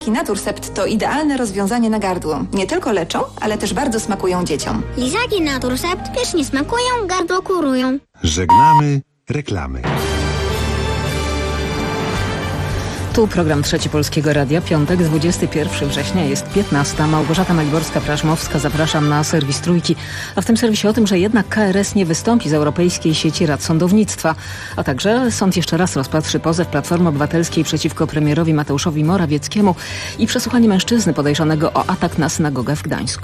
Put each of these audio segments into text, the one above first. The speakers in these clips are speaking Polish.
Naturcept to idealne rozwiązanie na gardło. Nie tylko leczą, ale też bardzo smakują dzieciom. Lizaki Naturcept pysznie smakują, gardło kurują. Żegnamy reklamy. Tu program Trzeci Polskiego Radia. Piątek, 21 września, jest 15. Małgorzata Maliborska-Praszmowska. Zapraszam na serwis Trójki. A w tym serwisie o tym, że jednak KRS nie wystąpi z Europejskiej Sieci Rad Sądownictwa. A także sąd jeszcze raz rozpatrzy pozew Platformy Obywatelskiej przeciwko premierowi Mateuszowi Morawieckiemu i przesłuchanie mężczyzny podejrzanego o atak na synagogę w Gdańsku.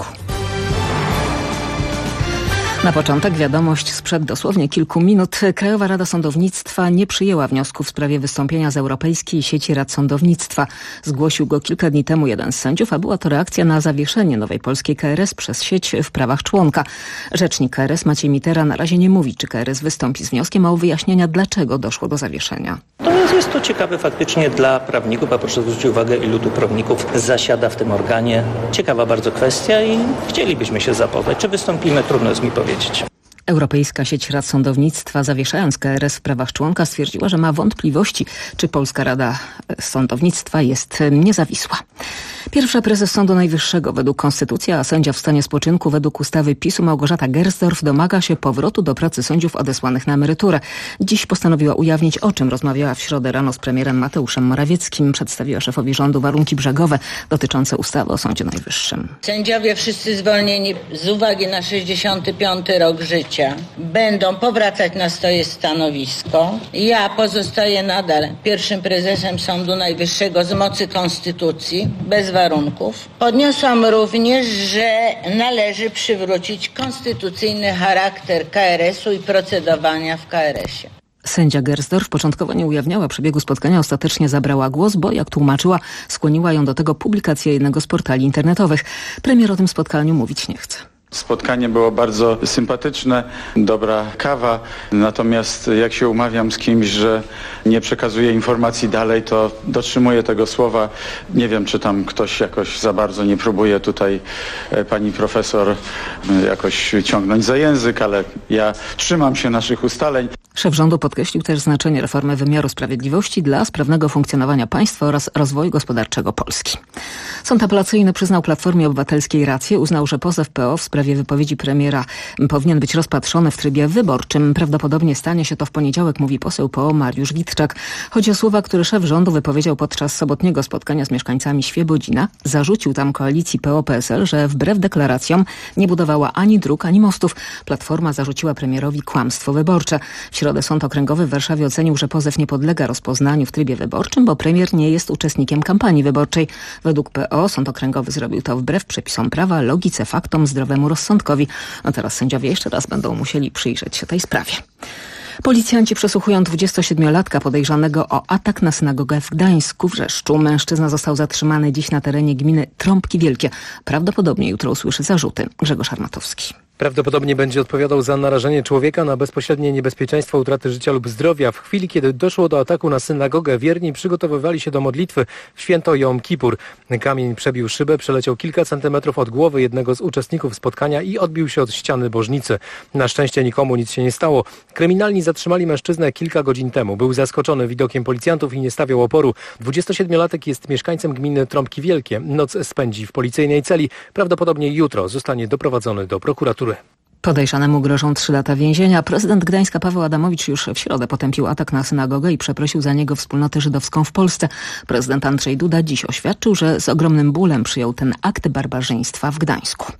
Na początek wiadomość sprzed dosłownie kilku minut. Krajowa Rada Sądownictwa nie przyjęła wniosku w sprawie wystąpienia z Europejskiej Sieci Rad Sądownictwa. Zgłosił go kilka dni temu jeden z sędziów, a była to reakcja na zawieszenie nowej polskiej KRS przez sieć w prawach członka. Rzecznik KRS Maciej Mitera na razie nie mówi, czy KRS wystąpi z wnioskiem, a o wyjaśnienia, dlaczego doszło do zawieszenia. Natomiast jest to ciekawe faktycznie dla prawników, a proszę zwrócić uwagę, ilu tu prawników zasiada w tym organie. Ciekawa bardzo kwestia i chcielibyśmy się zapoznać. Czy wystąpimy? Trudno jest mi powiedzieć. Europejska Sieć Rad Sądownictwa, zawieszając KRS w prawach członka, stwierdziła, że ma wątpliwości, czy Polska Rada Sądownictwa jest niezawisła. Pierwsza prezes Sądu Najwyższego według konstytucji, a sędzia w stanie spoczynku według ustawy PiS-u Małgorzata Gersdorf domaga się powrotu do pracy sędziów odesłanych na emeryturę. Dziś postanowiła ujawnić, o czym rozmawiała w środę rano z premierem Mateuszem Morawieckim. Przedstawiła szefowi rządu warunki brzegowe dotyczące ustawy o Sądzie Najwyższym. Sędziowie wszyscy zwolnieni z uwagi na 65. rok życia będą powracać na swoje stanowisko. Ja pozostaję nadal pierwszym prezesem Sądu Najwyższego z mocy konstytucji, bez warunków. Podniosłam również, że należy przywrócić konstytucyjny charakter KRS-u i procedowania w KRS-ie. Sędzia Gersdorf początkowo nie ujawniała przebiegu spotkania, ostatecznie zabrała głos, bo jak tłumaczyła, skłoniła ją do tego publikacja jednego z portali internetowych. Premier o tym spotkaniu mówić nie chce. Spotkanie było bardzo sympatyczne, dobra kawa, natomiast jak się umawiam z kimś, że nie przekazuję informacji dalej, to dotrzymuję tego słowa. Nie wiem, czy tam ktoś jakoś za bardzo nie próbuje tutaj pani profesor jakoś ciągnąć za język, ale ja trzymam się naszych ustaleń. Szef rządu podkreślił też znaczenie reformy wymiaru sprawiedliwości dla sprawnego funkcjonowania państwa oraz rozwoju gospodarczego Polski. Sąd apelacyjny przyznał Platformie Obywatelskiej rację, uznał, że pozew PO w sprawie wypowiedzi premiera powinien być rozpatrzony w trybie wyborczym. Prawdopodobnie stanie się to w poniedziałek, mówi poseł PO Mariusz Witczak. Chodzi o słowa, które szef rządu wypowiedział podczas sobotniego spotkania z mieszkańcami Świebodzina. Zarzucił tam koalicji PO-PSL, że wbrew deklaracjom nie budowała ani dróg, ani mostów. Platforma zarzuciła premierowi kłamstwo wyborcze. W środę Sąd Okręgowy w Warszawie ocenił, że pozew nie podlega rozpoznaniu w trybie wyborczym, bo premier nie jest uczestnikiem kampanii wyborczej. Według PO Sąd Okręgowy zrobił to wbrew przepisom prawa, logice, faktom, zdrowemu rozsądkowi. A teraz sędziowie jeszcze raz będą musieli przyjrzeć się tej sprawie. Policjanci przesłuchują 27-latka podejrzanego o atak na synagogę w Gdańsku w Wrzeszczu. Mężczyzna został zatrzymany dziś na terenie gminy Trąbki Wielkie. Prawdopodobnie jutro usłyszy zarzuty. Grzegorz Armatowski. Prawdopodobnie będzie odpowiadał za narażenie człowieka na bezpośrednie niebezpieczeństwo utraty życia lub zdrowia. W chwili, kiedy doszło do ataku na synagogę, wierni przygotowywali się do modlitwy w święto Jom Kippur. Kamień przebił szybę, przeleciał kilka centymetrów od głowy jednego z uczestników spotkania i odbił się od ściany bożnicy. Na szczęście nikomu nic się nie stało. Kryminalni zatrzymali mężczyznę kilka godzin temu. Był zaskoczony widokiem policjantów i nie stawiał oporu. 27-latek jest mieszkańcem gminy Trąbki Wielkie. Noc spędzi w policyjnej celi. Prawdopodobnie jutro zostanie doprowadzony do prokuratury. Podejrzanemu grożą 3 lata więzienia. Prezydent Gdańska Paweł Adamowicz już w środę potępił atak na synagogę i przeprosił za niego wspólnotę żydowską w Polsce. Prezydent Andrzej Duda dziś oświadczył, że z ogromnym bólem przyjął ten akt barbarzyństwa w Gdańsku.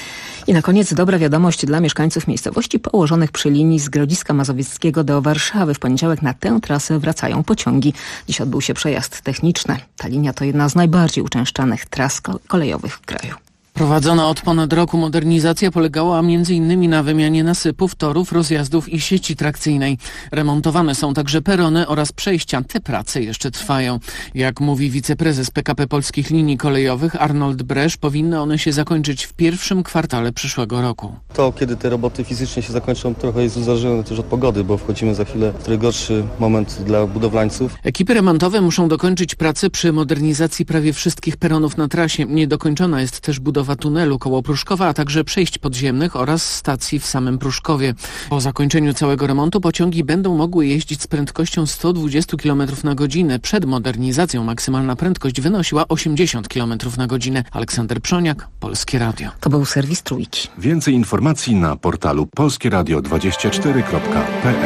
I na koniec dobra wiadomość dla mieszkańców miejscowości położonych przy linii z Grodziska Mazowieckiego do Warszawy. W poniedziałek na tę trasę wracają pociągi. Dziś odbył się przejazd techniczny. Ta linia to jedna z najbardziej uczęszczanych tras kolejowych w kraju. Prowadzona od ponad roku modernizacja polegała m.in. na wymianie nasypów, torów, rozjazdów i sieci trakcyjnej. Remontowane są także perony oraz przejścia. Te prace jeszcze trwają. Jak mówi wiceprezes PKP Polskich Linii Kolejowych Arnold Bresz, powinny one się zakończyć w pierwszym kwartale przyszłego roku. To, kiedy te roboty fizycznie się zakończą, trochę jest uzależnione też od pogody, bo wchodzimy za chwilę w najgorszy moment dla budowlańców. Ekipy remontowe muszą dokończyć pracę przy modernizacji prawie wszystkich peronów na trasie. Niedokończona jest też budowa budowa tunelu koło Pruszkowa, a także przejść podziemnych oraz stacji w samym Pruszkowie. Po zakończeniu całego remontu pociągi będą mogły jeździć z prędkością 120 km na godzinę. Przed modernizacją maksymalna prędkość wynosiła 80 km na godzinę. Aleksander Przoniak, Polskie Radio. To był serwis Trójki. Więcej informacji na portalu polskieradio24.pl.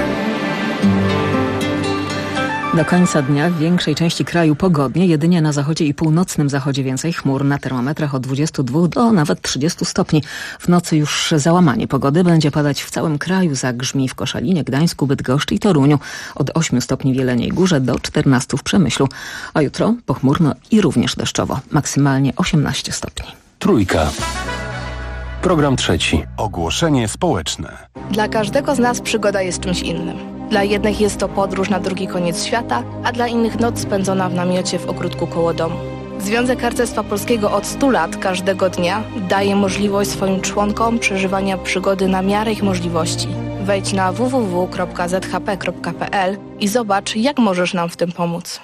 Do końca dnia w większej części kraju pogodnie, jedynie na zachodzie i północnym zachodzie więcej chmur, na termometrach od 22 do nawet 30 stopni. W nocy już załamanie pogody, będzie padać w całym kraju, zagrzmi w Koszalinie, Gdańsku, Bydgoszczy i Toruniu. Od 8 stopni w Jeleniej Górze do 14 w Przemyślu. A jutro pochmurno i również deszczowo, maksymalnie 18 stopni. Trójka. Program trzeci. Ogłoszenie społeczne. Dla każdego z nas przygoda jest czymś innym. Dla jednych jest to podróż na drugi koniec świata, a dla innych noc spędzona w namiocie w ogródku koło domu. Związek Harcerstwa Polskiego od 100 lat każdego dnia daje możliwość swoim członkom przeżywania przygody na miarę ich możliwości. Wejdź na www.zhp.pl i zobacz, jak możesz nam w tym pomóc.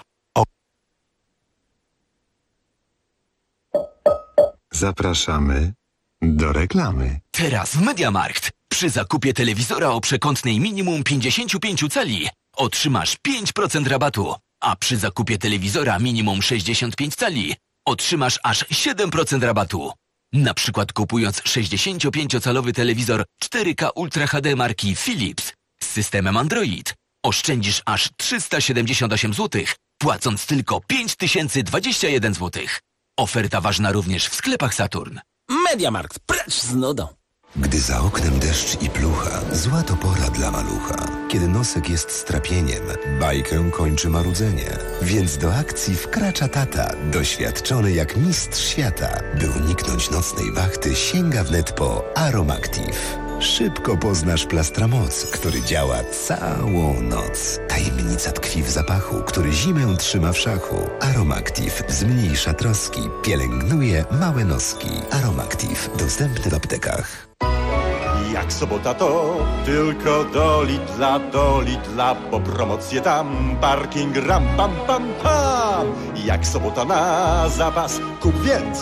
Zapraszamy do reklamy. Teraz w MediaMarkt. Przy zakupie telewizora o przekątnej minimum 55 cali otrzymasz 5% rabatu, a przy zakupie telewizora minimum 65 cali otrzymasz aż 7% rabatu. Na przykład kupując 65-calowy telewizor 4K Ultra HD marki Philips z systemem Android oszczędzisz aż 378 zł, płacąc tylko 5021 zł. Oferta ważna również w sklepach Saturn. MediaMarkt, precz z nudą. Gdy za oknem deszcz i plucha, zła to pora dla malucha. Kiedy nosek jest strapieniem, bajkę kończy marudzenie. Więc do akcji wkracza tata, doświadczony jak mistrz świata. By uniknąć nocnej wachty, sięga wnet po Aromactive. Szybko poznasz Plastramoc, który działa całą noc. Tajemnica tkwi w zapachu, który zimę trzyma w szachu. Aromactive zmniejsza troski, pielęgnuje małe noski. Aromactive dostępny w aptekach. Jak sobota to tylko do Lidla, bo promocje tam, parking ram pam pam pam. Jak sobota na zapas, kup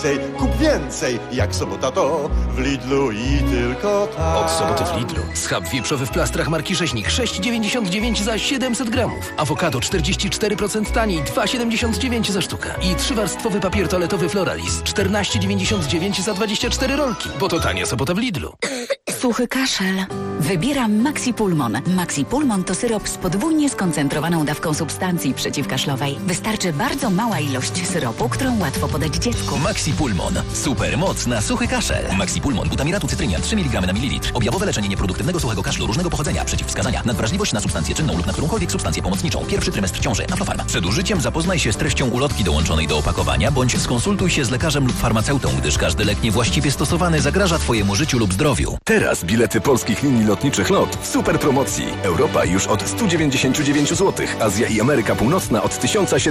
więcej, jak sobota to w Lidlu i tylko tam. Od soboty w Lidlu. Schab wieprzowy w plastrach marki Rzeźnik 6,99 za 700 gramów. Awokado 44% taniej, 2,79 za sztukę. I 3-warstwowy papier toaletowy Floralis 14,99 za 24 rolki. Bo to tania sobota w Lidlu. Suchy kaszel. Wybieram Maxi Pulmon. Maxi Pulmon to syrop z podwójnie skoncentrowaną dawką substancji przeciwkaszlowej. Wystarczy bardzo mała ilość syropu, którą łatwo podać dziecku. Maxi Pulmon. Super moc na suchy kaszel. Maxi Pulmon. Butamiratu cytrynian 3 mg na mililitr. Objawowe leczenie nieproduktywnego suchego kaszlu różnego pochodzenia. Przeciwwskazania. Nadwrażliwość na substancję czynną lub na którąkolwiek substancję pomocniczą. Pierwszy trymestr ciąży. Aflofarm. Przed użyciem zapoznaj się z treścią ulotki dołączonej do opakowania, bądź skonsultuj się z lekarzem lub farmaceutą, gdyż każdy lek niewłaściwie stosowany zagraża Twojemu życiu lub zdrowiu. Teraz bilety polskich linii lotniczych LOT w super promocji. Europa już od 199 zł, Azja i Ameryka Północna od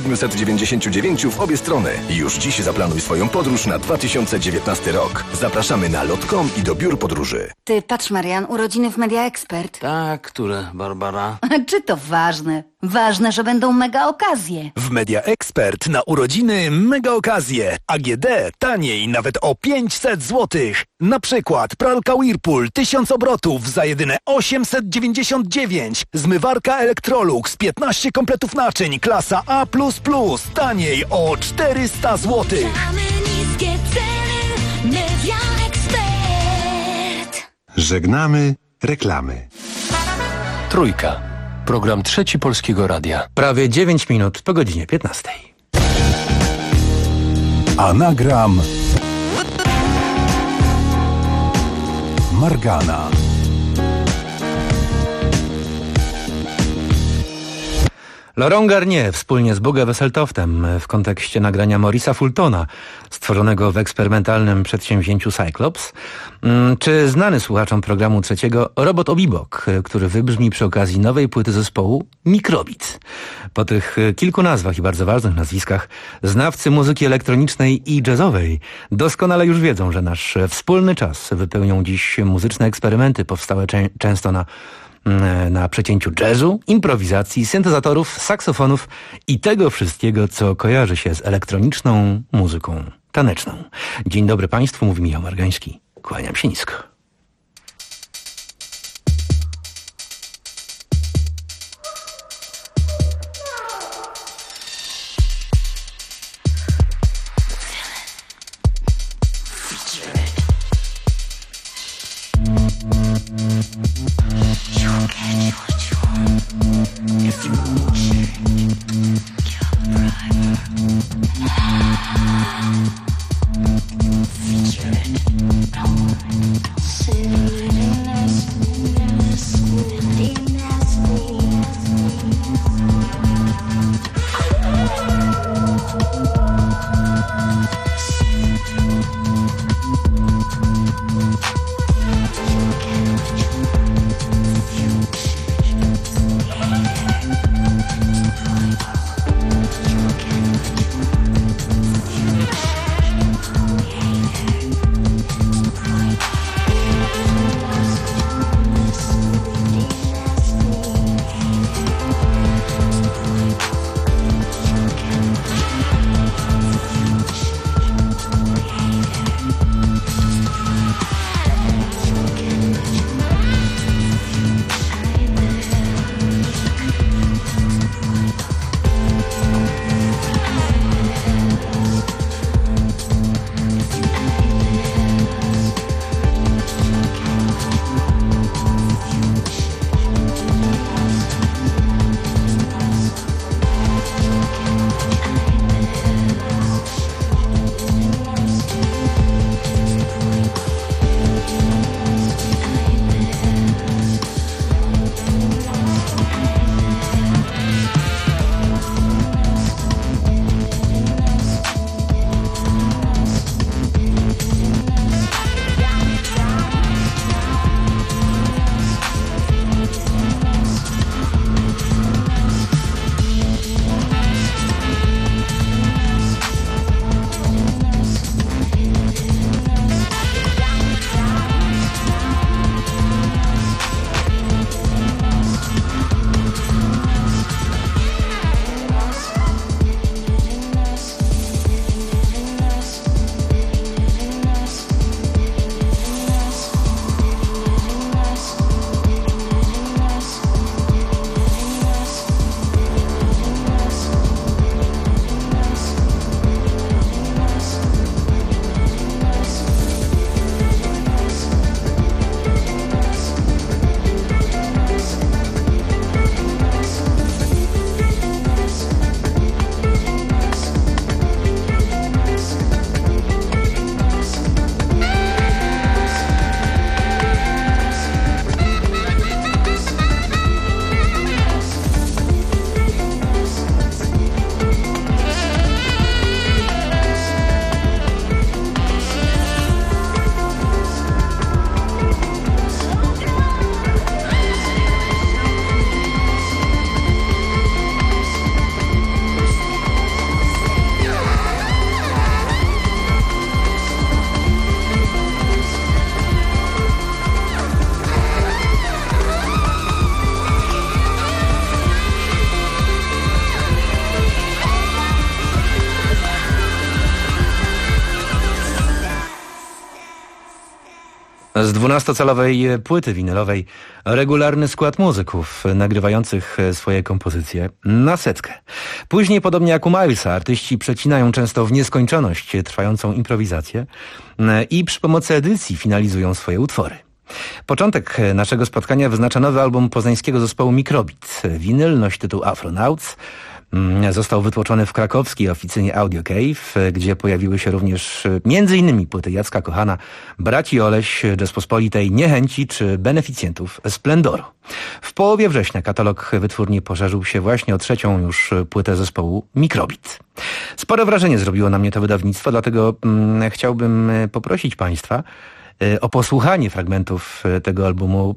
1799 w obie strony. Już dziś zaplanuj swoją podróż na 2019 rok. Zapraszamy na lot.com i do biur podróży. Ty, patrz Marian, urodziny w Media Expert. Tak, które, Barbara? Czy to ważne? Ważne, że będą mega okazje. W Media Expert na urodziny mega okazje. AGD taniej nawet o 500 zł. Na przykład pralka Whirlpool 1000 obrotów za jedyne 899. Zmywarka Electrolux 15 kompletów naczyń klasa A++. Taniej o 400 zł. Niskie ceny, Media Expert. Żegnamy reklamy. Trójka. Program trzeci Polskiego Radia. Prawie 9 minut po godzinie 15. Anagram Margana. Laurent Garnier wspólnie z Bugge Wesseltoftem w kontekście nagrania Maurice'a Fultona, stworzonego w eksperymentalnym przedsięwzięciu Cyclops, czy znany słuchaczom programu trzeciego Robot Obibok, który wybrzmi przy okazji nowej płyty zespołu Microbit. Po tych kilku nazwach i bardzo ważnych nazwiskach znawcy muzyki elektronicznej i jazzowej doskonale już wiedzą, że nasz wspólny czas wypełnią dziś muzyczne eksperymenty powstałe często na przecięciu jazzu, improwizacji, syntezatorów, saksofonów i tego wszystkiego, co kojarzy się z elektroniczną muzyką. taneczną. Dzień dobry Państwu, mówi Michał Margański. Kłaniam się nisko. If you want change, kill the driver. Feature it. Z 12-calowej płyty winylowej regularny skład muzyków nagrywających swoje kompozycje na setkę. Później, podobnie jak u Milesa, artyści przecinają często w nieskończoność trwającą improwizację i przy pomocy edycji finalizują swoje utwory. Początek naszego spotkania wyznacza nowy album poznańskiego zespołu Microbit. Winyl nosi tytuł Afronauts. Został wytłoczony w krakowskiej oficynie Audio Cave, gdzie pojawiły się również m.in. płyty Jacka Kochana, Braci Oleś, Rzeczpospolitej, Niechęci czy Beneficjentów Splendoru. W połowie września katalog wytwórni poszerzył się właśnie o trzecią już płytę zespołu Microbit. Spore wrażenie zrobiło na mnie to wydawnictwo, dlatego chciałbym poprosić Państwa o posłuchanie fragmentów tego albumu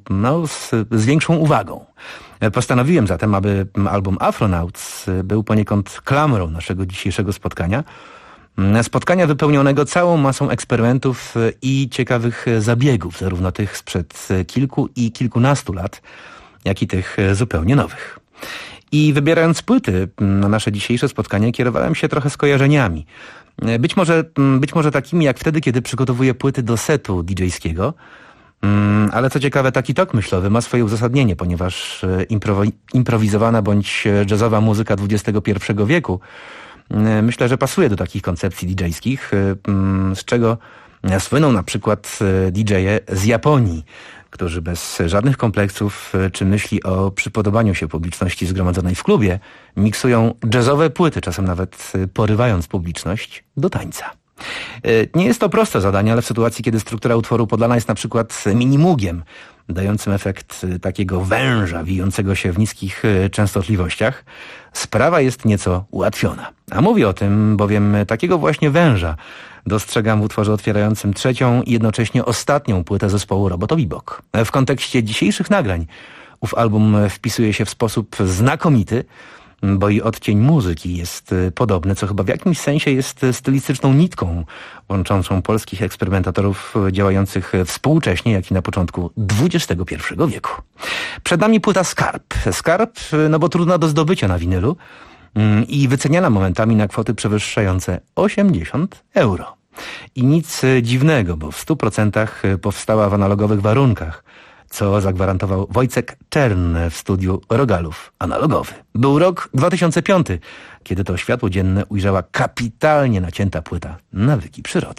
z większą uwagą. Postanowiłem zatem, aby album Afronauts był poniekąd klamrą naszego dzisiejszego spotkania. Spotkania wypełnionego całą masą eksperymentów i ciekawych zabiegów, zarówno tych sprzed kilku i kilkunastu lat, jak i tych zupełnie nowych. I wybierając płyty na nasze dzisiejsze spotkanie, kierowałem się trochę skojarzeniami. Być może takimi jak wtedy, kiedy przygotowuję płyty do setu DJ-skiego, ale co ciekawe, taki tok myślowy ma swoje uzasadnienie, ponieważ improwizowana bądź jazzowa muzyka XXI wieku myślę, że pasuje do takich koncepcji DJ-skich, z czego słyną na przykład DJ-e z Japonii, którzy bez żadnych kompleksów czy myśli o przypodobaniu się publiczności zgromadzonej w klubie miksują jazzowe płyty, czasem nawet porywając publiczność do tańca. Nie jest to proste zadanie, ale w sytuacji, kiedy struktura utworu podana jest na przykład minimugiem, dającym efekt takiego węża wijącego się w niskich częstotliwościach, sprawa jest nieco ułatwiona. A mówię o tym, bowiem takiego właśnie węża dostrzegam w utworze otwierającym trzecią i jednocześnie ostatnią płytę zespołu Robotowibok. W kontekście dzisiejszych nagrań ów album wpisuje się w sposób znakomity, bo i odcień muzyki jest podobny, co chyba w jakimś sensie jest stylistyczną nitką łączącą polskich eksperymentatorów działających współcześnie, jak i na początku XXI wieku. Przed nami płyta Skarb. Skarb, no bo trudna do zdobycia na winylu i wyceniana momentami na kwoty przewyższające 80 euro. I nic dziwnego, bo w 100% powstała w analogowych warunkach, co zagwarantował Wojciech Czern w studiu Rogalów Analogowy. Był rok 2005, kiedy to światło dzienne ujrzała kapitalnie nacięta płyta Nawyki przyrody.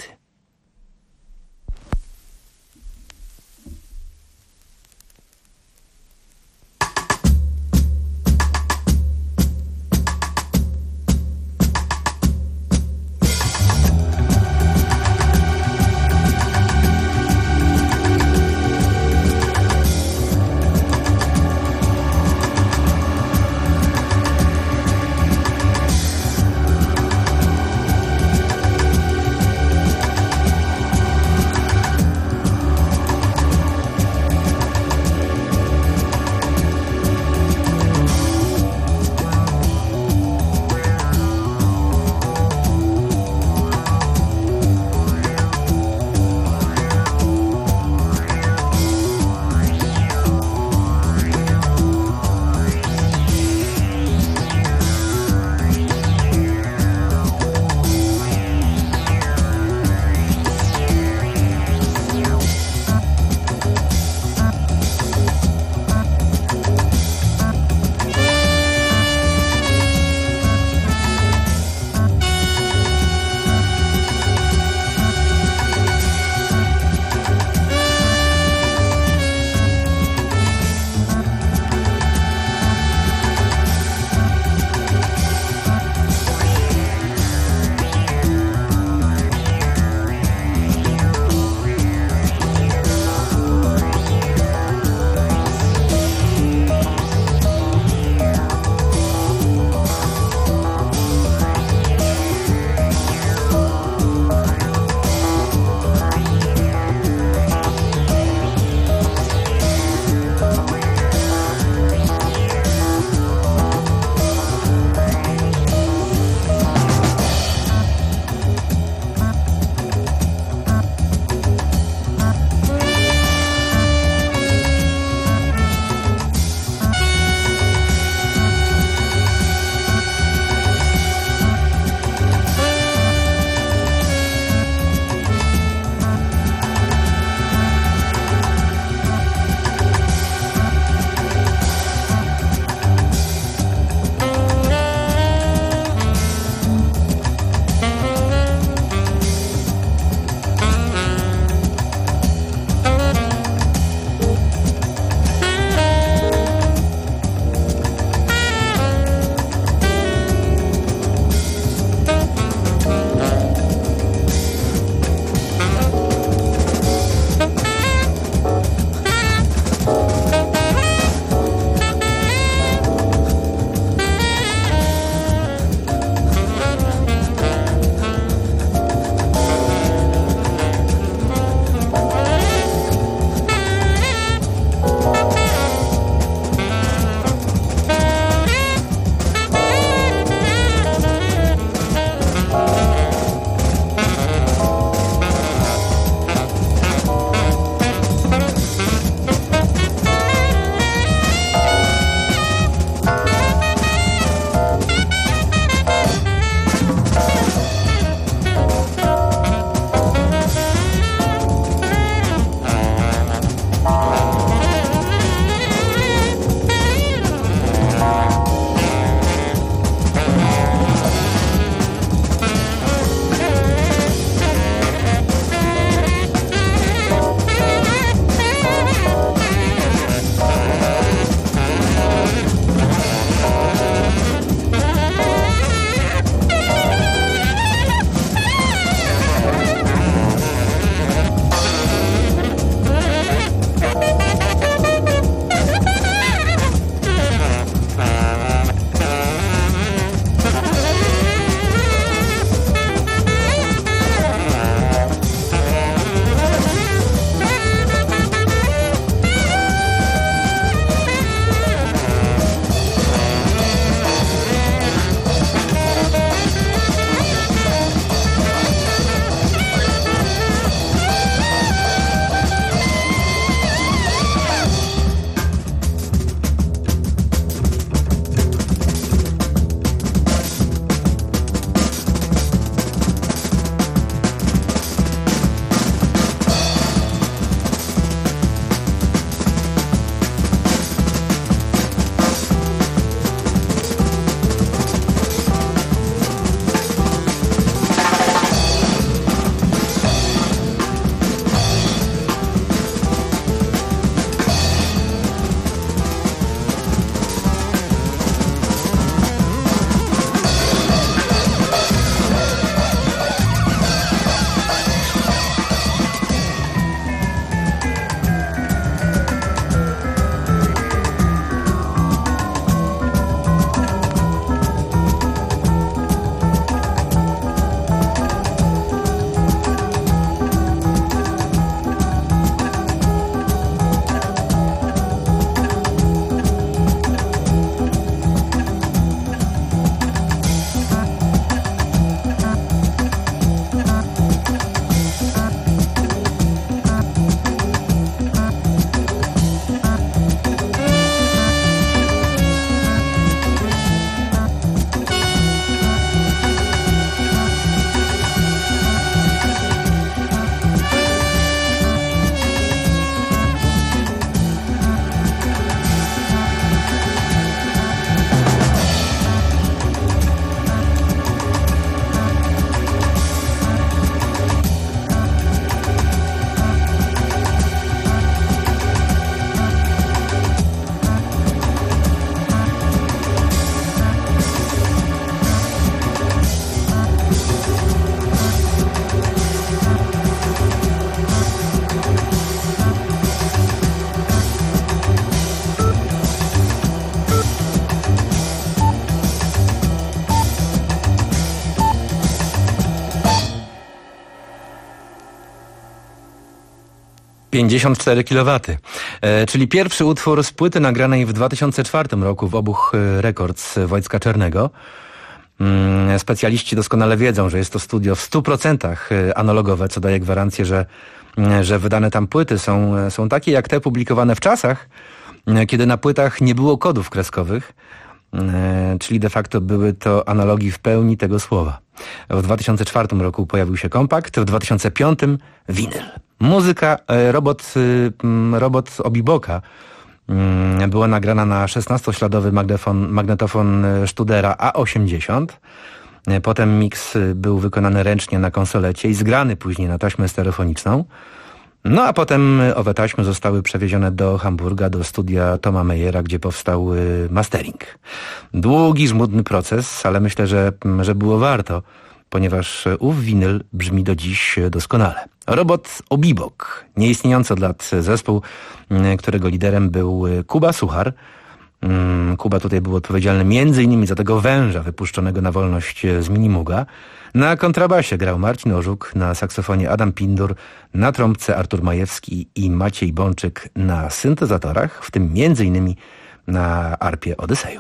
54 kW, czyli pierwszy utwór z płyty nagranej w 2004 roku w Obuch Records Wojtka Czernego. Specjaliści doskonale wiedzą, że jest to studio w 100% analogowe, co daje gwarancję, że wydane tam płyty są takie jak te publikowane w czasach, kiedy na płytach nie było kodów kreskowych, czyli de facto były to analogi w pełni tego słowa. W 2004 roku pojawił się kompakt, w 2005 winyl. Muzyka robot Obiboka była nagrana na 16-śladowy magnetofon Studera A80. Potem miks był wykonany ręcznie na konsolecie i zgrany później na taśmę stereofoniczną. No a potem owe taśmy zostały przewiezione do Hamburga, do studia Toma Meyera, gdzie powstał mastering. Długi, żmudny proces, ale myślę, że było warto, ponieważ ów winyl brzmi do dziś doskonale. Robot Obibok, nieistniejący od lat zespół, którego liderem był Kuba Suchar. Kuba tutaj był odpowiedzialny m.in. za tego węża wypuszczonego na wolność z Minimuga. Na kontrabasie grał Marcin Orzuk, na saksofonie Adam Pindur, na trąbce Artur Majewski i Maciej Bączyk na syntezatorach, w tym m.in. na arpie Odyseju.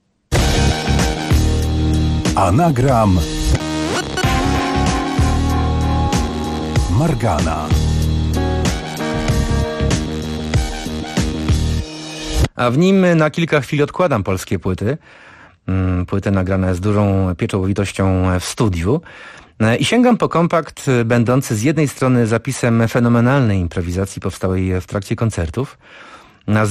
Anagram Margana. A w nim na kilka chwil odkładam polskie płyty. Płyty nagrane z dużą pieczołowitością w studiu. I sięgam po kompakt będący z jednej strony zapisem fenomenalnej improwizacji powstałej w trakcie koncertów, a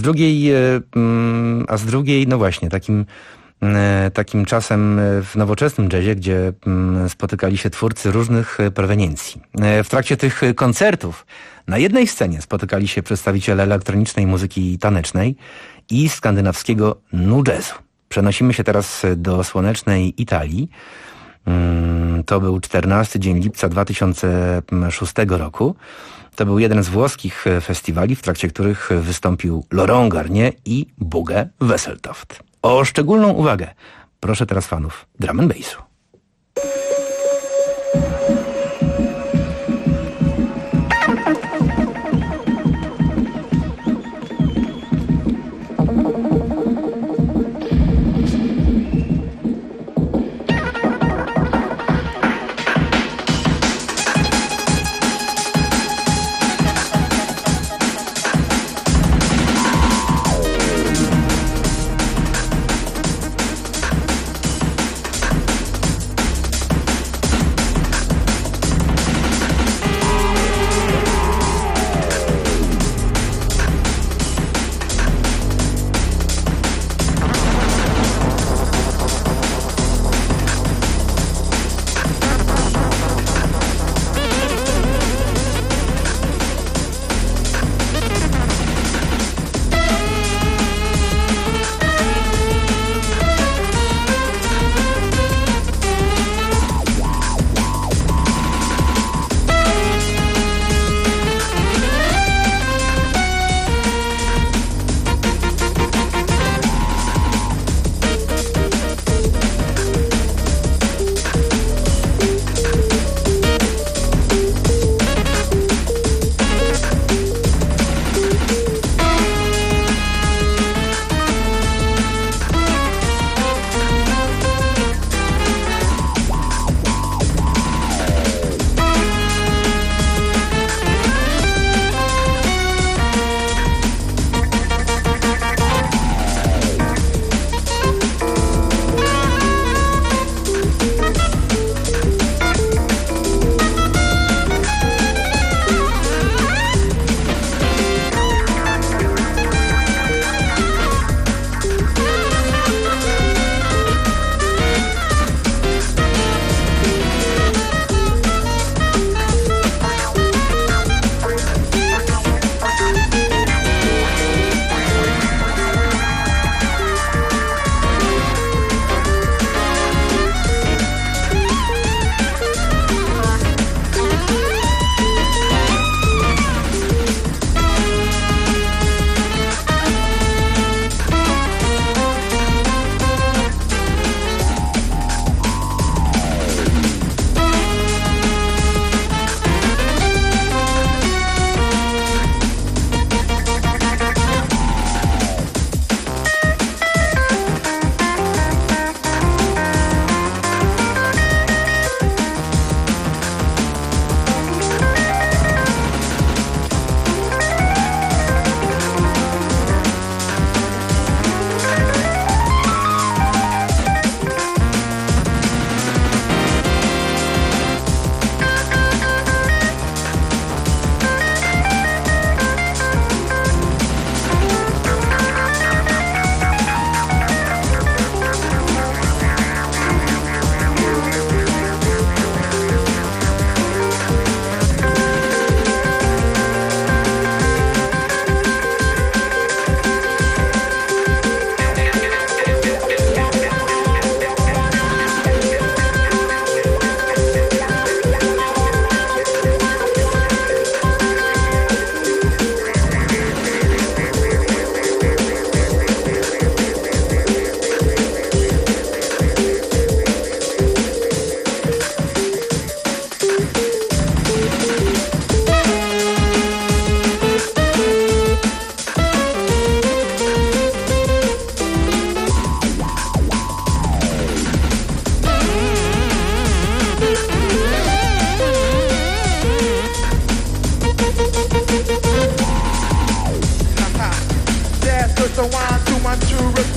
z drugiej no właśnie, takim czasem w nowoczesnym jazzie, gdzie spotykali się twórcy różnych proweniencji. W trakcie tych koncertów na jednej scenie spotykali się przedstawiciele elektronicznej muzyki tanecznej i skandynawskiego nu jazzu. Przenosimy się teraz do słonecznej Italii. To był 14 dzień lipca 2006 roku. To był jeden z włoskich festiwali, w trakcie których wystąpił Laurent Garnier i Bugge Wesseltoft. O szczególną uwagę proszę teraz fanów drum and bassu.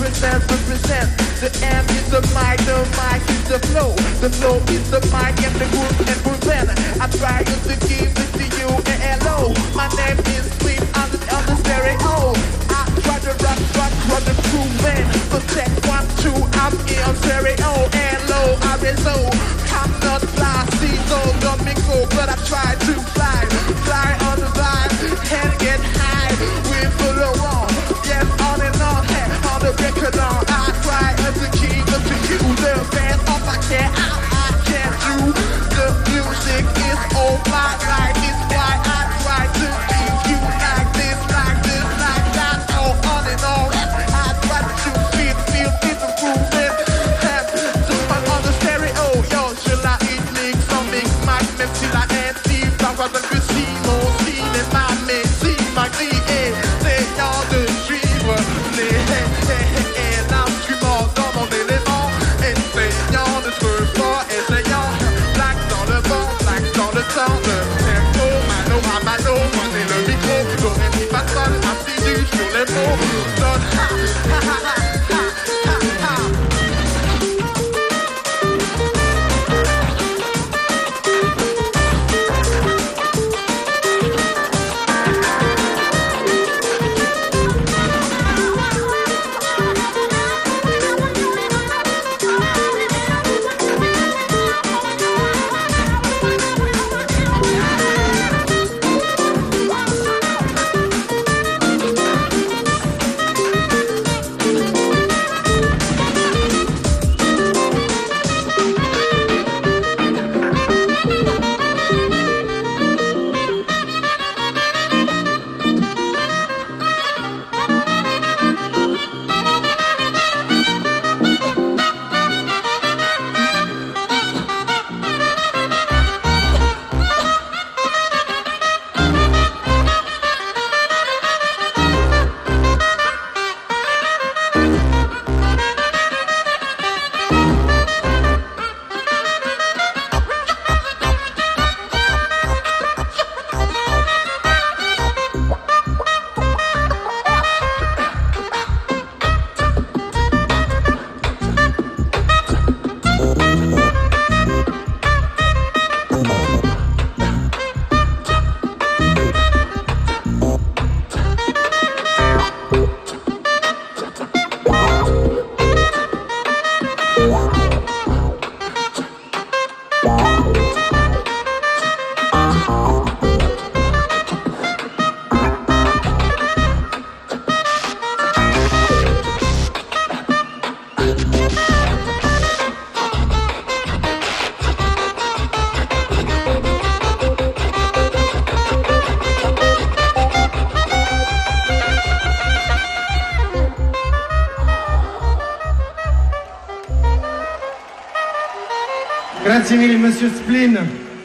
represent. The M is the mic is the flow is the mic and the groove and I try to give it to you and hello. My name is Sleep on the stereo. I try to rock the groove. So check 1, 2, I'm in on stereo and low. I'm not fly, see no domingo, but I try to fly on the vibe and get high. We full of on, yes, on and on the record on. I try to keep it to you, the fans off. I can't do. The music is all my life. It's why I try to keep you like this, like that, all on and on. I try to feel the movement. On the stereo, yo, je la mix, on mix, max, même si la NT, parfois même que si mon cinéma, mais si ma grille est essayant de suivre l'instrument dans mon élément, essayant de se fort, essayant, black dans le vent, black dans le temps, le tempo, mano à mano, moi c'est le micro, j'aurais mis pas seul, assidu sur les mots, donne, ha, ha, ha, ha. Grazie mille, Monsieur Splin.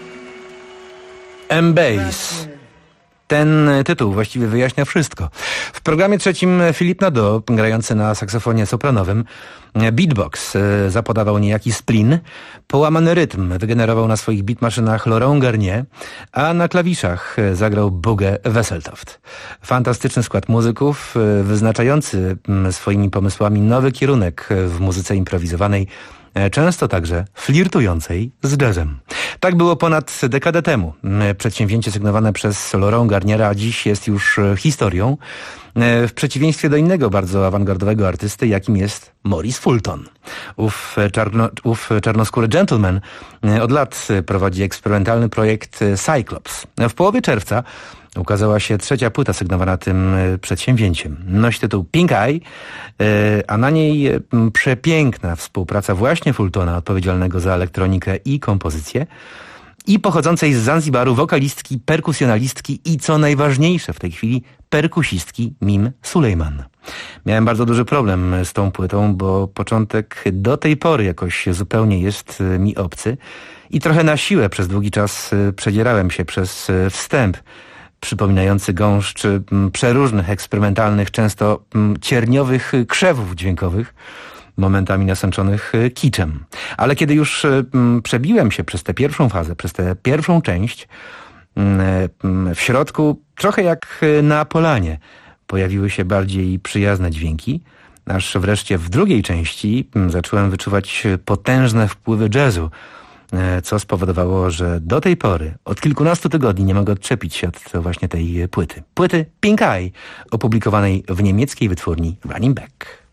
M-Bass. Ten tytuł właściwie wyjaśnia wszystko. W programie trzecim Philippe Nadeau, grający na saksofonie sopranowym, beatbox zapodawał niejaki Splin, połamany rytm wygenerował na swoich beatmaszynach Laurent Garnier, a na klawiszach zagrał Bugge Wesseltoft. Fantastyczny skład muzyków, wyznaczający swoimi pomysłami nowy kierunek w muzyce improwizowanej, często także flirtującej z jazzem. Tak było ponad dekadę temu. Przedsięwzięcie sygnowane przez Laurent Garniera dziś jest już historią, w przeciwieństwie do innego bardzo awangardowego artysty, jakim jest Maurice Fulton. Ów czarnoskóry gentleman od lat prowadzi eksperymentalny projekt Cyclops. W połowie czerwca ukazała się trzecia płyta sygnowana tym przedsięwzięciem. Nosi tytuł Pink Eye, a na niej przepiękna współpraca właśnie Fultona, odpowiedzialnego za elektronikę i kompozycję, i pochodzącej z Zanzibaru wokalistki, perkusjonalistki i, co najważniejsze w tej chwili, perkusistki Mim Sulejman. Miałem bardzo duży problem z tą płytą, bo początek do tej pory jakoś zupełnie jest mi obcy i trochę na siłę przez długi czas przedzierałem się przez wstęp przypominający gąszcz przeróżnych, eksperymentalnych, często cierniowych krzewów dźwiękowych, momentami nasączonych kiczem. Ale kiedy już przebiłem się przez tę pierwszą fazę, przez tę pierwszą część, w środku, trochę jak na polanie, pojawiły się bardziej przyjazne dźwięki, Aż wreszcie w drugiej części zacząłem wyczuwać potężne wpływy jazzu, co spowodowało, że do tej pory, od kilkunastu tygodni nie mogę odczepić się od właśnie tej płyty. Płyty Pink Eye, opublikowanej w niemieckiej wytwórni Running Back.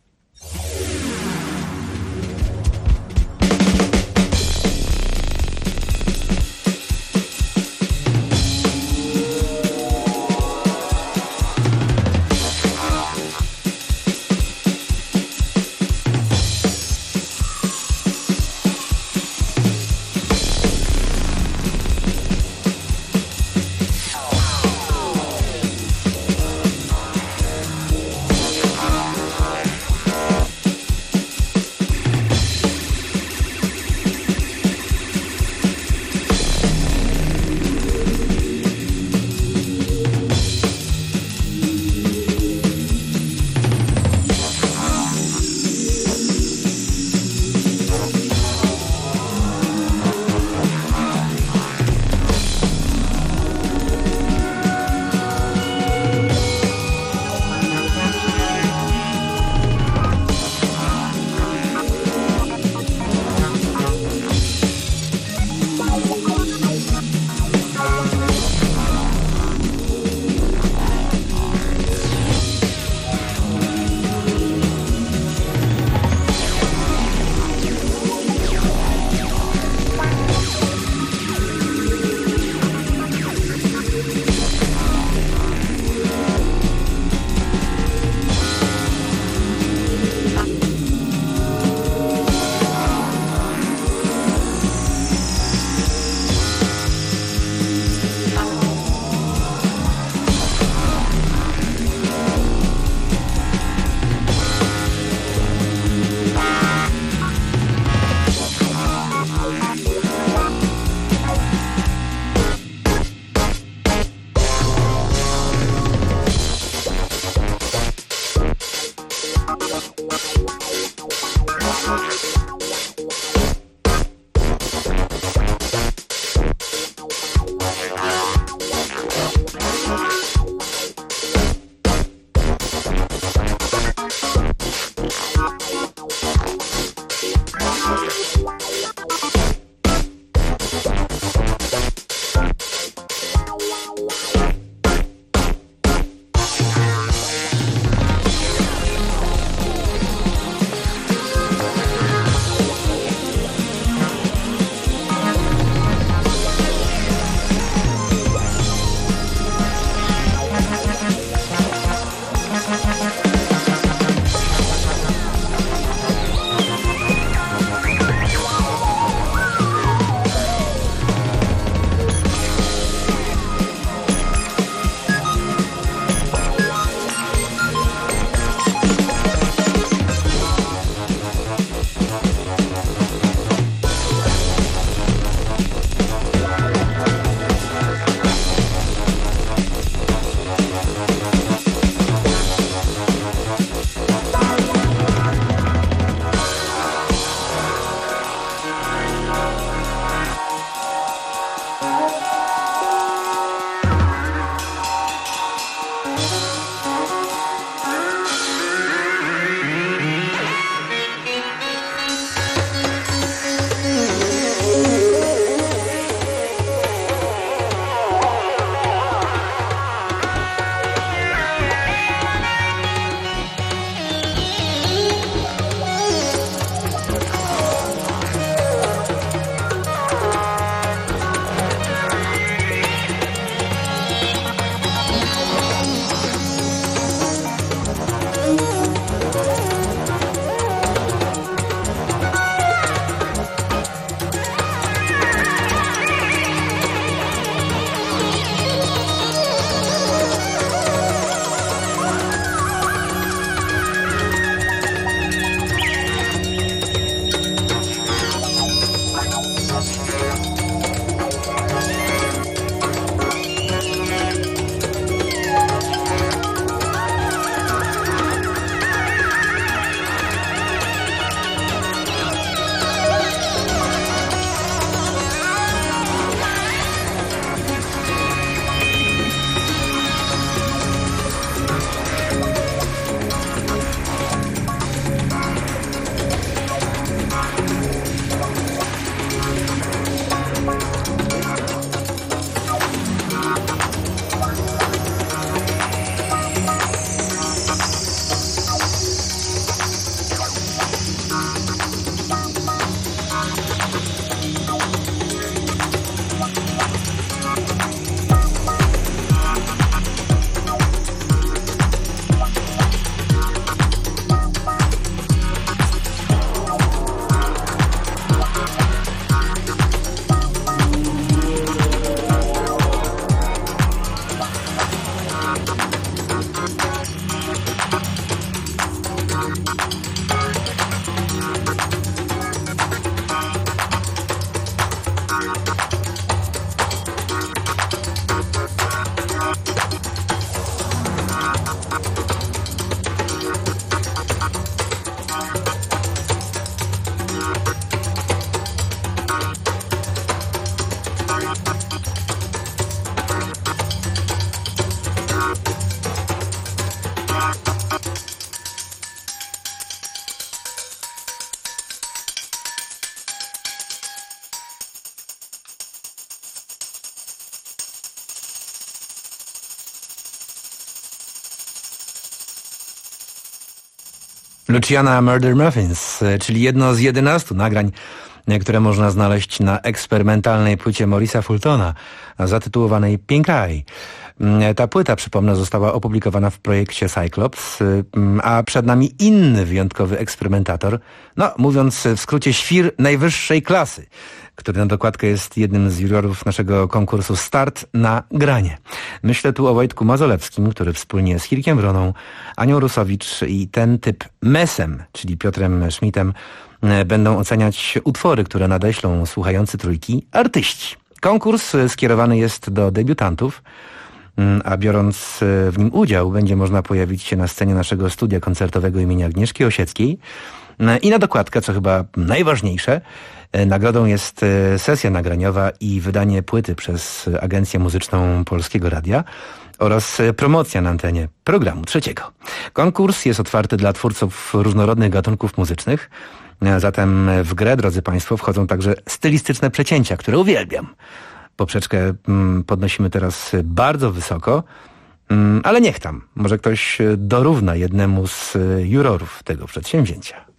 Luciana Murder Muffins, czyli jedno z 11 nagrań, które można znaleźć na eksperymentalnej płycie Maurice'a Fultona zatytułowanej Pink Eye. Ta płyta, przypomnę, została opublikowana w projekcie Cyclops, a przed nami inny wyjątkowy eksperymentator, no mówiąc w skrócie świr najwyższej klasy, który na dokładkę jest jednym z jurorów naszego konkursu Start na granie. Myślę tu o Wojtku Mazolewskim, który wspólnie z Hirkiem Wroną, Anią Rusowicz i ten typ Mesem, czyli Piotrem Schmidtem, będą oceniać utwory, które nadeślą słuchający trójki artyści. Konkurs skierowany jest do debiutantów, a biorąc w nim udział będzie można pojawić się na scenie naszego studia koncertowego imienia Agnieszki Osieckiej. I na dokładkę, co chyba najważniejsze, nagrodą jest sesja nagraniowa i wydanie płyty przez Agencję Muzyczną Polskiego Radia oraz promocja na antenie programu trzeciego. Konkurs jest otwarty dla twórców różnorodnych gatunków muzycznych, zatem w grę, drodzy Państwo, wchodzą także stylistyczne przecięcia, które uwielbiam. Poprzeczkę podnosimy teraz bardzo wysoko, ale niech tam, może ktoś dorówna jednemu z jurorów tego przedsięwzięcia.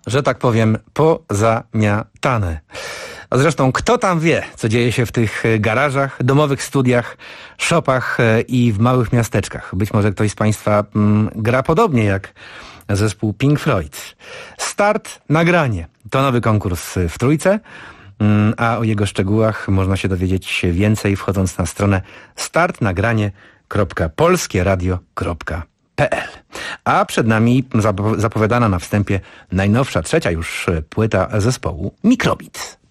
że tak powiem, pozamiatane. A zresztą kto tam wie, co dzieje się w tych garażach, domowych studiach, shopach i w małych miasteczkach. Być może ktoś z Państwa gra podobnie jak zespół Pink Floyd. Start, nagranie. To nowy konkurs w Trójce, a o jego szczegółach można się dowiedzieć więcej wchodząc na stronę startnagranie.polskieradio.pl. A przed nami zapowiadana na wstępie najnowsza, trzecia już płyta zespołu Microbit.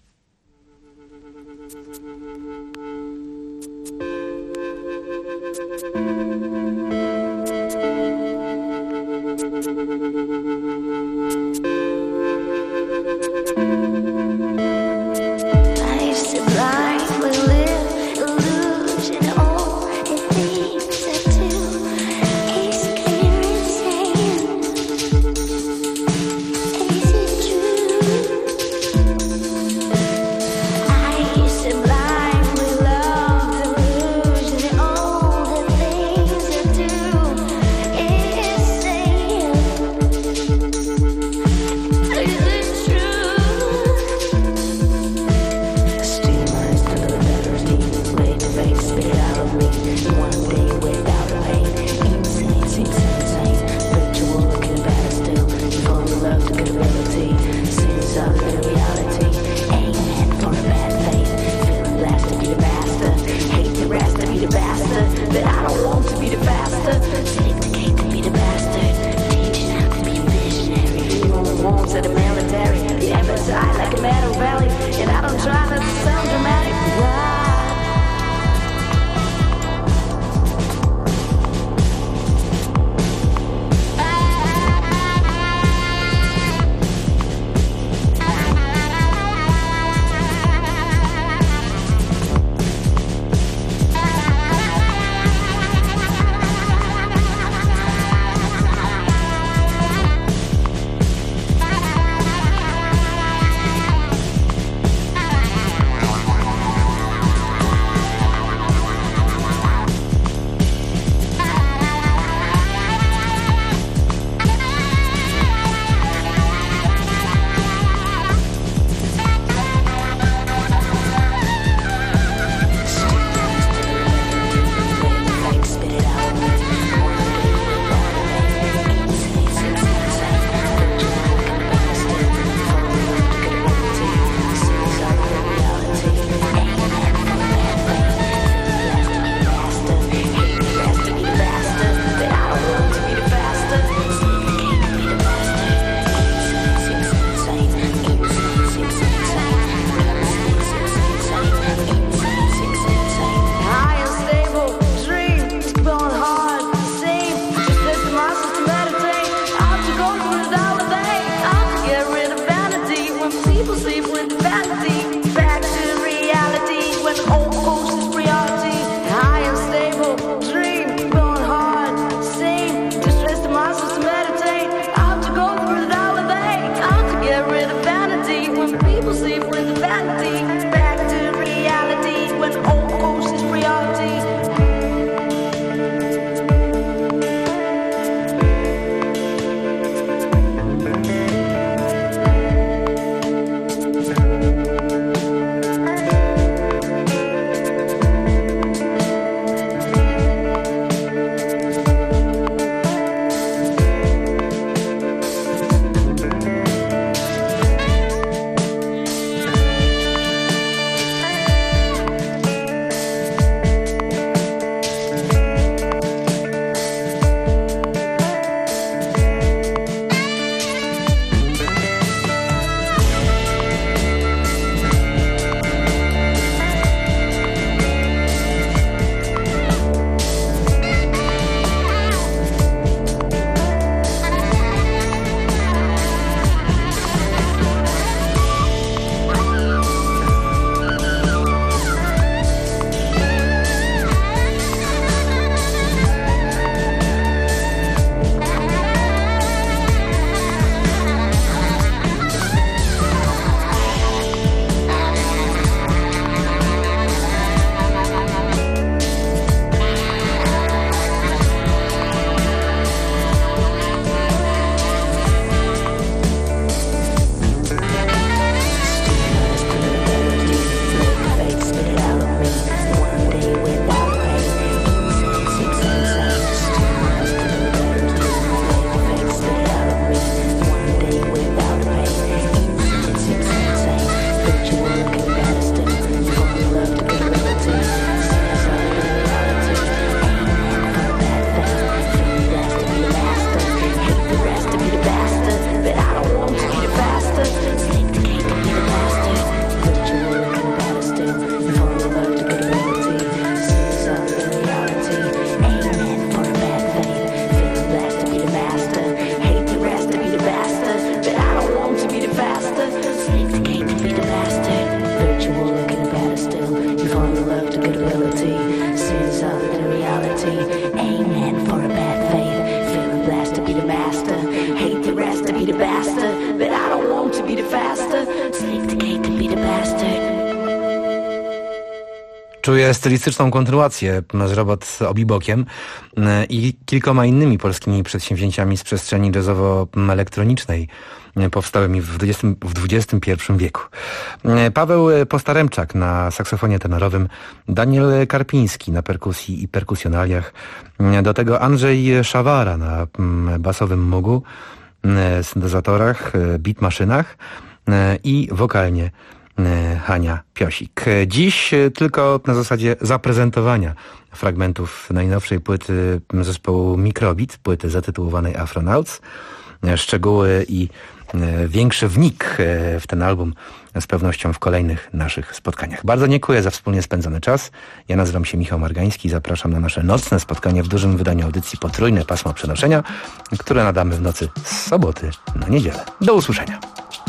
Czuję stylistyczną kontynuację z Robot Obibokiem i kilkoma innymi polskimi przedsięwzięciami z przestrzeni jazzowo-elektronicznej powstałymi w XXI wieku. Paweł Postaremczak na saksofonie tenorowym, Daniel Karpiński na perkusji i perkusjonaliach, do tego Andrzej Szawara na basowym mugu, syntezatorach, beatmaszynach i wokalnie Hania Piosik. Dziś tylko na zasadzie zaprezentowania fragmentów najnowszej płyty zespołu Microbit, płyty zatytułowanej Afronauts. Szczegóły i większy wnik w ten album z pewnością w kolejnych naszych spotkaniach. Bardzo dziękuję za wspólnie spędzony czas. Ja nazywam się Michał Margański i zapraszam na nasze nocne spotkanie w dużym wydaniu audycji Potrójne pasmo przenoszenia, które nadamy w nocy z soboty na niedzielę. Do usłyszenia.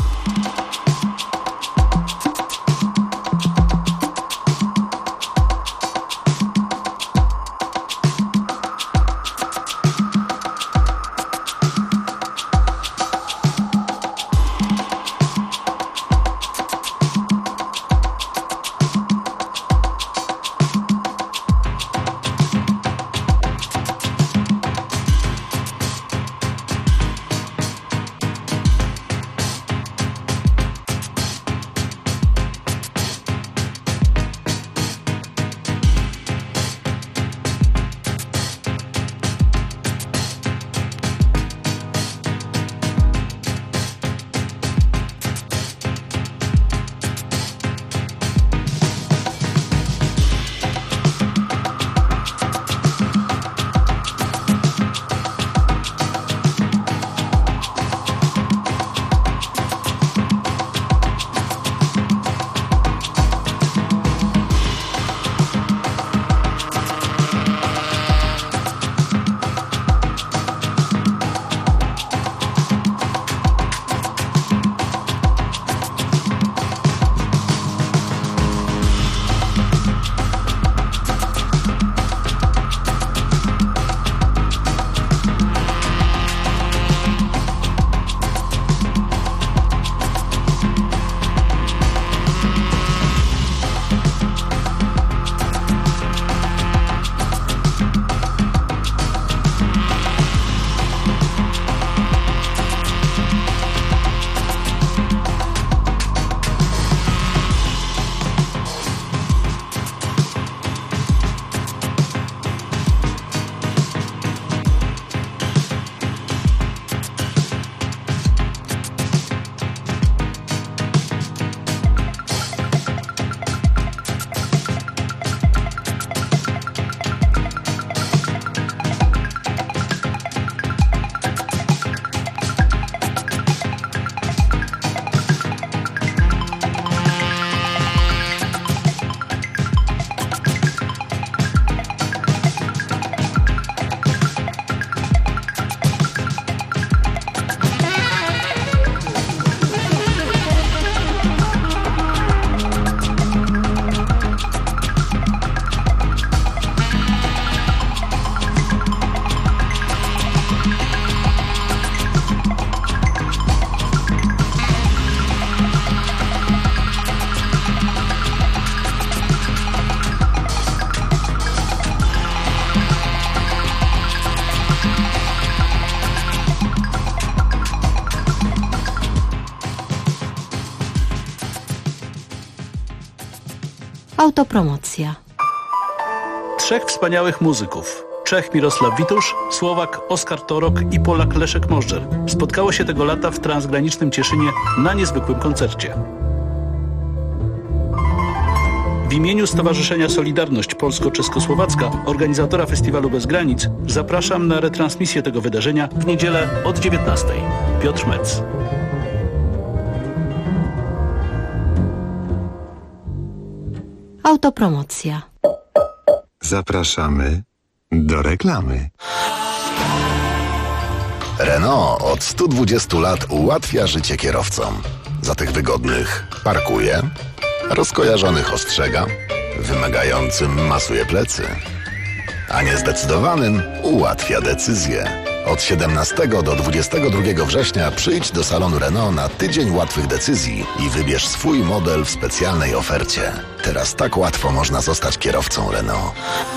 Autopromocja. Trzech wspaniałych muzyków. Czech Mirosław Witusz, Słowak Oskar Torok i Polak Leszek Możdżer spotkało się tego lata w transgranicznym Cieszynie na niezwykłym koncercie. W imieniu Stowarzyszenia Solidarność Polsko-Czeskosłowacka, organizatora Festiwalu Bez Granic, zapraszam na retransmisję tego wydarzenia w niedzielę od 19:00. Piotr Metz. Autopromocja. Zapraszamy do reklamy. Renault od 120 lat ułatwia życie kierowcom. Za tych wygodnych parkuje, rozkojarzonych ostrzega, wymagającym masuje plecy, a niezdecydowanym ułatwia decyzję. Od 17 do 22 września przyjdź do salonu Renault na tydzień łatwych decyzji i wybierz swój model w specjalnej ofercie. Teraz tak łatwo można zostać kierowcą Renault.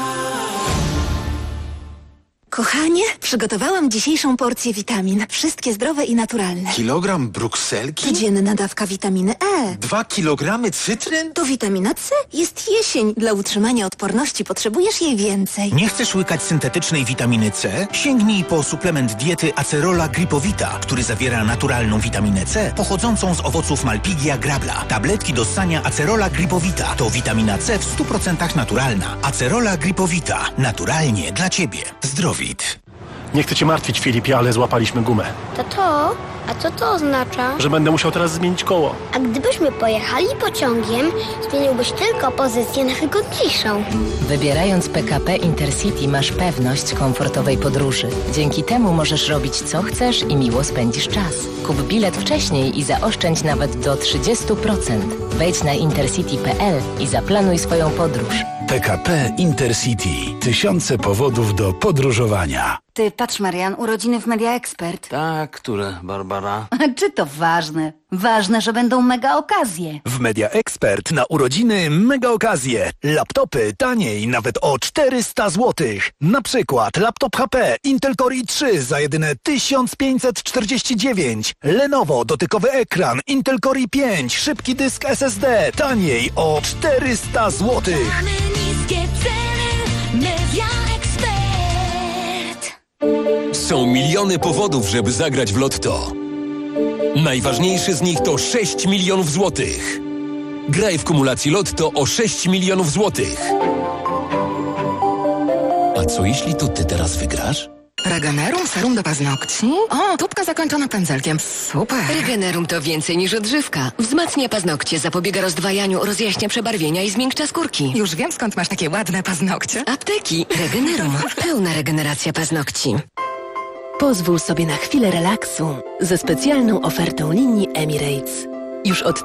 Kochanie, przygotowałam dzisiejszą porcję witamin. Wszystkie zdrowe i naturalne. Kilogram brukselki? Dzienna dawka witaminy E. 2 kilogramy cytryn? To witamina C. Jest jesień. Dla utrzymania odporności potrzebujesz jej więcej. Nie chcesz łykać syntetycznej witaminy C? Sięgnij po suplement diety Acerola Gripowita, który zawiera naturalną witaminę C pochodzącą z owoców Malpighia grabla. Tabletki do ssania Acerola Gripowita to witamina C w 100% naturalna. Acerola Gripowita. Naturalnie dla Ciebie. Zdrowie. Nie chcę cię martwić, Filipie, ale złapaliśmy gumę. Tato, a co to oznacza? Że będę musiał teraz zmienić koło. A gdybyśmy pojechali pociągiem, zmieniłbyś tylko pozycję na wygodniejszą. Wybierając PKP Intercity masz pewność komfortowej podróży. Dzięki temu możesz robić co chcesz i miło spędzisz czas. Kup bilet wcześniej i zaoszczędź nawet do 30%. Wejdź na intercity.pl i zaplanuj swoją podróż. PKP Intercity. Tysiące powodów do podróżowania. Ty, patrz Marian, urodziny w Media Expert. Tak, które, Barbara? Czy to ważne? Ważne, że będą mega okazje. W Media Expert na urodziny mega okazje. Laptopy taniej nawet o 400 zł. Na przykład laptop HP Intel Core i3 za jedyne 1549. Lenovo dotykowy ekran Intel Core i5, szybki dysk SSD taniej o 400 zł. Niskie ceny, Media Expert. Są miliony powodów, żeby zagrać w Lotto. Najważniejszy z nich to 6 milionów złotych. Graj w kumulacji Lotto o 6 milionów złotych. A co jeśli to ty teraz wygrasz? Regenerum serum do paznokci? O, tubka zakończona pędzelkiem. Super. Regenerum to więcej niż odżywka. Wzmacnia paznokcie, zapobiega rozdwajaniu, rozjaśnia przebarwienia i zmiękcza skórki. Już wiem, skąd masz takie ładne paznokcie. Apteki. Regenerum. Pełna regeneracja paznokci. Pozwól sobie na chwilę relaksu ze specjalną ofertą linii Emirates. Już od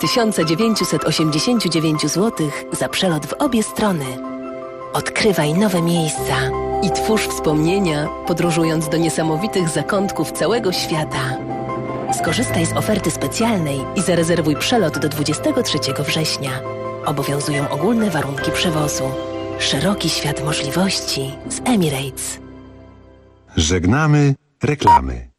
1989 zł za przelot w obie strony. Odkrywaj nowe miejsca i twórz wspomnienia, podróżując do niesamowitych zakątków całego świata. Skorzystaj z oferty specjalnej i zarezerwuj przelot do 23 września. Obowiązują ogólne warunki przewozu. Szeroki świat możliwości z Emirates. Żegnamy reklamy.